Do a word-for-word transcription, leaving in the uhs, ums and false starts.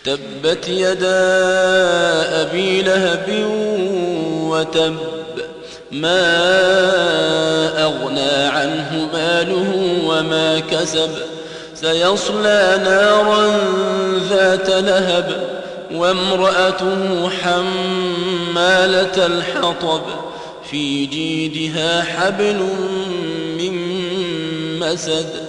تبت يدا أبي لهب وتب ما أغنى عنه ماله وما كسب سيصلى نارا ذات لهب وامرأته حمالة الحطب في جيدها حبل من مسد